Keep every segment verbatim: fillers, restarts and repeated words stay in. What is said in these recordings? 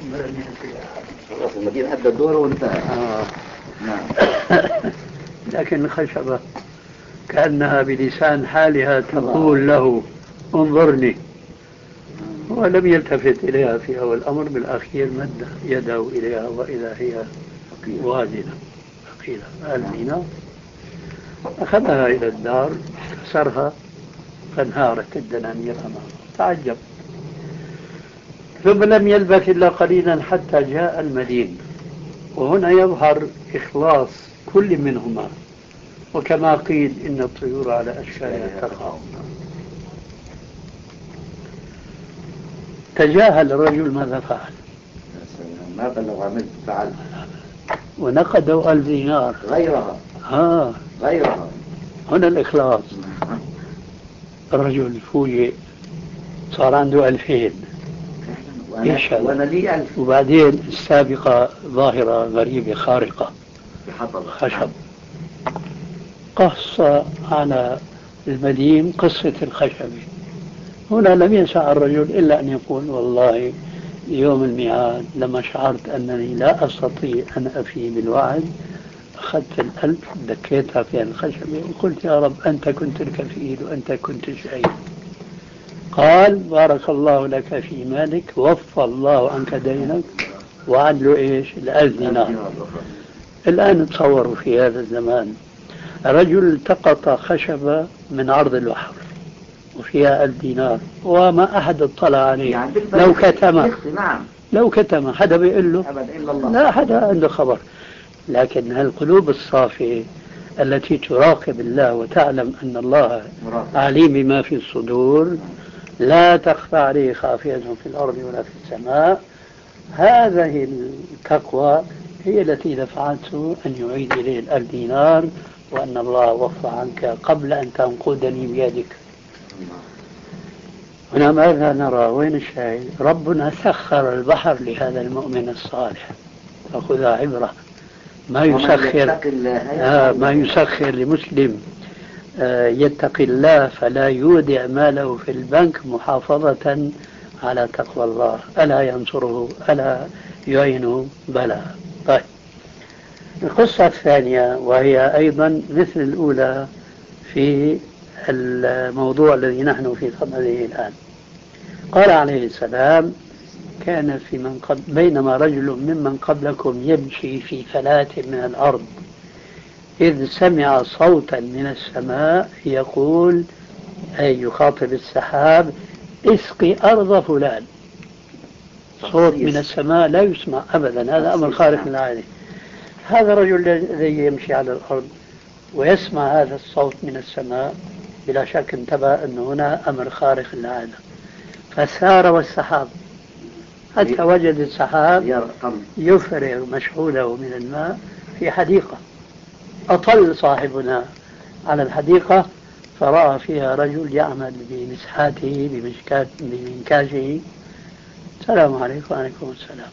خلاص المدينة أدى الدور وانتهى. آه. نعم. لكن الخشبة كأنها بلسان حالها تقول له انظرني، ولم يلتفت إليها في أول الأمر، بالأخير مد يده إليها وإذا هي وازنة ثقيلة آلمينة. أخذها إلى الدار كسرها فانهارت الدنانير أمامه، تعجب. ثم لم يلبث إلا قليلا حتى جاء المدين، وهنا يظهر إخلاص كل منهما، وكما قيل إن الطيور على أشكالها تقع. تجاهل الرجل ماذا فعل؟ ما بلغ عمل فعل ونقدوا ألف دينار غيرها. ها غيرها. هنا الإخلاص. الرجل فوجئ صار عنده ألفين. وأنا, وأنا لي ألف. وبعدين السابقة ظاهرة غريبة خارقة، خشب. قص على المدين قصة الخشب. هنا لم يسع الرجل إلا أن يقول والله يوم الميعاد لما شعرت أنني لا أستطيع أن أفي بالوعد أخذت الألف دكيتها في الخشبة وقلت يا رب أنت كنت الكفيل وأنت كنت الشهيد. قال بارك الله لك في مالك، وفى الله عنك دينك، وعدله إيش؟ الألف دينار. الآن تصوروا في هذا الزمان رجل التقط خشبة من عرض البحر وفيها ألف دينار وما أحد اطلع عليه. يعني لو كتم نعم. لو كتم حدا بيقول له أبدا إلا الله. لا حدا عنده خبر. لكن هالقلوب الصافية التي تراقب الله وتعلم أن الله عليم بما في الصدور، لا تخفى عليه خافية في الأرض ولا في السماء، هذه التقوى هي التي دفعته أن يعيد إليه الألف دينار، وأن الله وفى عنك قبل أن تنقذني بيدك. هنا ماذا نرى؟ وين الشاهد؟ ربنا سخر البحر لهذا المؤمن الصالح، فخذها عبرة. ما يسخر آه ما يسخر لمسلم آه يتقي الله فلا يودع ماله في البنك محافظة على تقوى الله، ألا ينصره ألا يعينه؟ بلى. طيب، القصة الثانية وهي أيضا مثل الأولى في الموضوع الذي نحن في صدده الآن. قال عليه السلام كان في من قبل بينما رجل ممن قبلكم يمشي في فلاة من الأرض إذ سمع صوتا من السماء يقول، أي يخاطب السحاب، اسقي أرض فلان. صوت من السماء لا يسمع أبدا، هذا أمر خارق للعادة. هذا الرجل الذي يمشي على الأرض ويسمع هذا الصوت من السماء بلا شك انتبه أن هنا أمر خارق للعادة، فسار والسحاب حتى وجد السحاب يفرغ مشحوله من الماء في حديقة. أطل صاحبنا على الحديقة فرأى فيها رجل يعمل بمسحاته بمنكاشه. السلام عليكم. وعليكم السلام.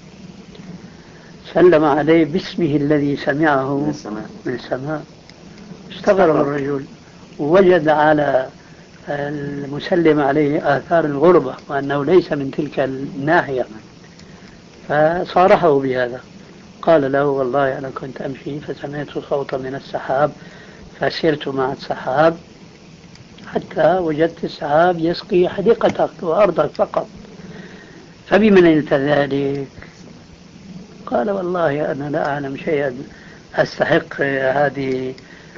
سلم عليه باسمه الذي سمعه من السماء. استغرب الرجل ووجد على المسلم عليه آثار الغربة وأنه ليس من تلك الناحية، فصارحه بهذا. قال له والله أنا كنت أمشي فسمعت صوتا من السحاب فسرت مع السحاب حتى وجدت السحاب يسقي حديقتك وأرضك فقط، فبمن نلت ذلك؟ قال والله أنا لا أعلم شيئا أستحق هذه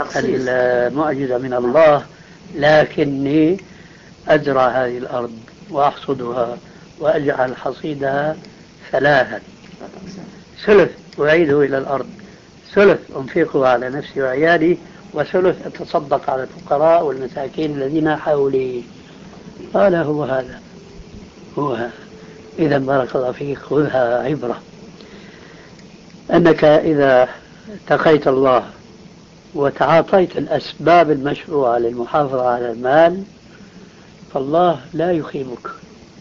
المعجزة من الله، لكني أزرع هذه الأرض وأحصدها وأجعل حصيدها ثلاثا، ثلث أعيده إلى الأرض، ثلث أنفقه على نفسي وعيالي، وثلث أتصدق على الفقراء والمساكين الذين حولي. قال هو هذا هو هذا. إذا بارك الله فيك، خذها عبرة أنك إذا اتقيت الله وتعاطيت الأسباب المشروعة للمحافظة على المال فالله لا يخيبك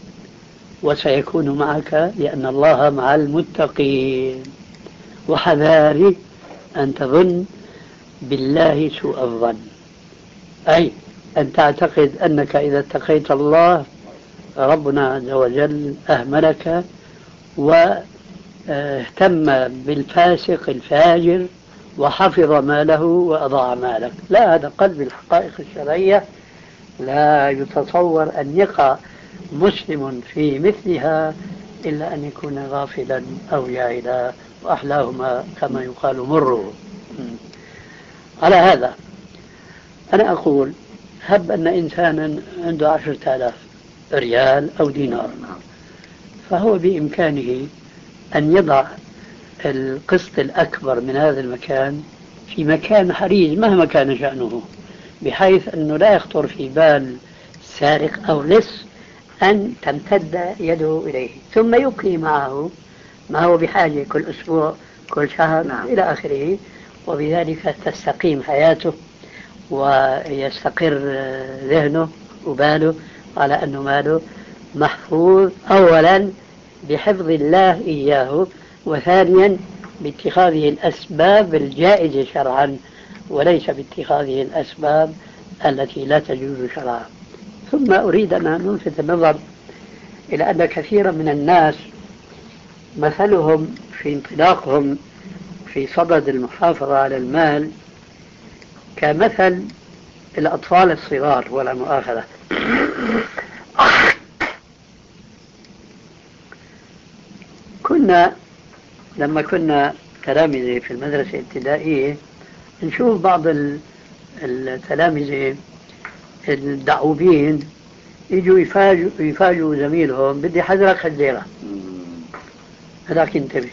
وسيكون معك، لأن الله مع المتقين. وحذاري أن تظن بالله سوء الظن، أي أن تعتقد أنك إذا اتقيت الله ربنا عز وجل أهملك اهتم بالفاسق الفاجر وحفظ ماله وأضاع مالك. لا، هذا قلب الحقائق الشرعية، لا يتصور أن يقع مسلم في مثلها إلا أن يكون غافلا أو جاهلا، وأحلاهما كما يقال مره. على هذا أنا أقول هب أن إنسانا عنده عشرة آلاف ريال أو دينار، فهو بإمكانه أن يضع القسط الأكبر من هذا المكان في مكان حريز مهما كان شأنه، بحيث أنه لا يخطر في بال سارق أو لص أن تمتد يده إليه، ثم يبقي معه ما هو بحاجة كل أسبوع كل شهر نعم. إلى آخره، وبذلك تستقيم حياته ويستقر ذهنه وباله على أنه ماله محفوظ، أولا بحفظ الله إياه، وثانيا باتخاذه الأسباب الجائزة شرعا، وليس باتخاذه الأسباب التي لا تجوز شرعا. ثم أريد أن نلفت النظر إلى أن كثيرا من الناس مثلهم في انطلاقهم في صدد المحافظة على المال كمثل الأطفال الصغار، ولا مؤاخذة. كنا لما كنا تلامذة في المدرسة الابتدائية نشوف بعض التلامذة الدعوبين يجوا يفاجئوا يفاجئوا زميلهم بدي حذرك خزيرة، هذاك انتبه،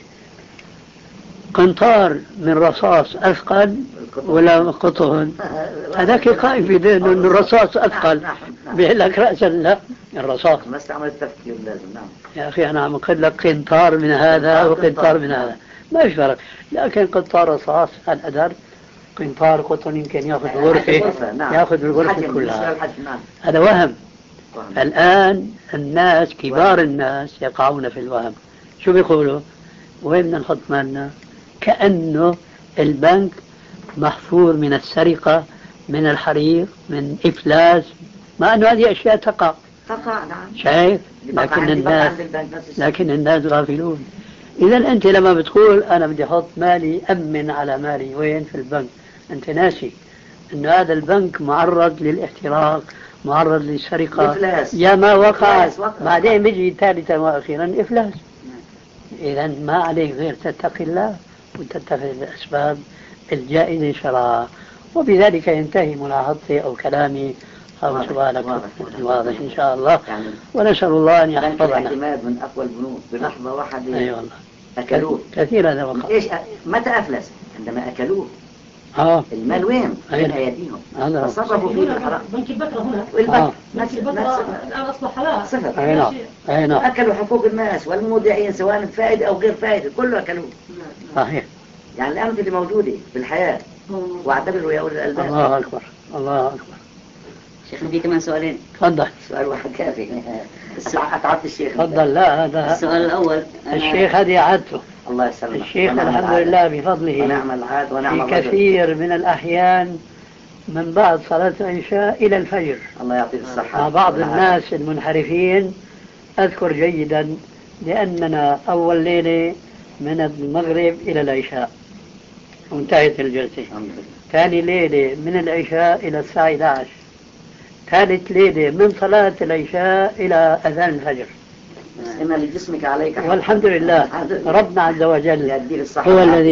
قنطار من رصاص أثقل ولا قطن؟ هذاك قائم في ذهنه أن الرصاص أثقل، بيقول لك رأسا لا الرصاص. ما استعمل التفكير لازم. نعم يا أخي أنا عم أقول لك قنطار من هذا وقنطار من هذا، ما في فرق، لكن قنطار رصاص الأدر، قنطار قطن يمكن يأخذ الغرفة، يأخذ الغرفة كلها. هذا وهم. الآن الناس كبار الناس يقعون في الوهم. شو بيقولوا؟ وين بدنا نحط مالنا؟ كأنه البنك محفوظ من السرقة، من الحريق، من إفلاس، مع أنه هذه أشياء تقع تقع نعم. شايف؟ لكن الناس لكن الناس غافلون. إذا أنت لما بتقول أنا بدي أحط مالي أمن على مالي، وين؟ في البنك. أنت ناسي أن هذا البنك معرض للاحتراق، معرض للسرقة، يا ما وقع بعدين بيجي ثالثا وأخيرا إفلاس. إذا ما عليك غير تتقي الله وتتخذ الأسباب الجائزة شرعا، وبذلك ينتهي ملاحظتي أو كلامي أو سؤالك الواضح إن شاء الله. ونسأل الله أن يحفظنا. الاعتماد من أقوى البنوك بلحظة واحدة. أي والله أكلوه كثير هذا وقع. إيش متى أفلس؟ عندما أكلوه. آه. المال وين؟ بين أيديهم. تصرفوا فيه بالحرام. بنك البكرة هنا. والبنك بنك البكرة الآن أصبح حلال. صفر. أي نعم. أي نعم. أكلوا حقوق الناس والمودعين سواء بفائدة أو غير فائدة، كله أكلوه. صحيح. يعني الأمثلة موجودة في الحياة، واعتبروا يا أولي الألباب. الله أكبر الله أكبر. شيخنا في كمان سؤالين. تفضل. سؤال واحد كافي. أتعبت الشيخ. تفضل. لا هذا السؤال الأول الشيخ هذه عادته. الله يسلمك. الشيخ الحمد لله بفضله ونعم العاد ونعم في كثير من الأحيان من بعد صلاة العشاء إلى الفجر. الله يعطيه الصحة. مع بعض الناس المنحرفين أذكر جيدا لأننا أول ليلة من المغرب إلى العشاء وانتهت الجلسة. ثاني ليلة من العشاء إلى الساعة إحدى عشر. ثالث ليلة من صلاة العشاء إلى أذان الفجر. إن لجسمك عليك. والحمد لله ربنا عز وجل هو الذي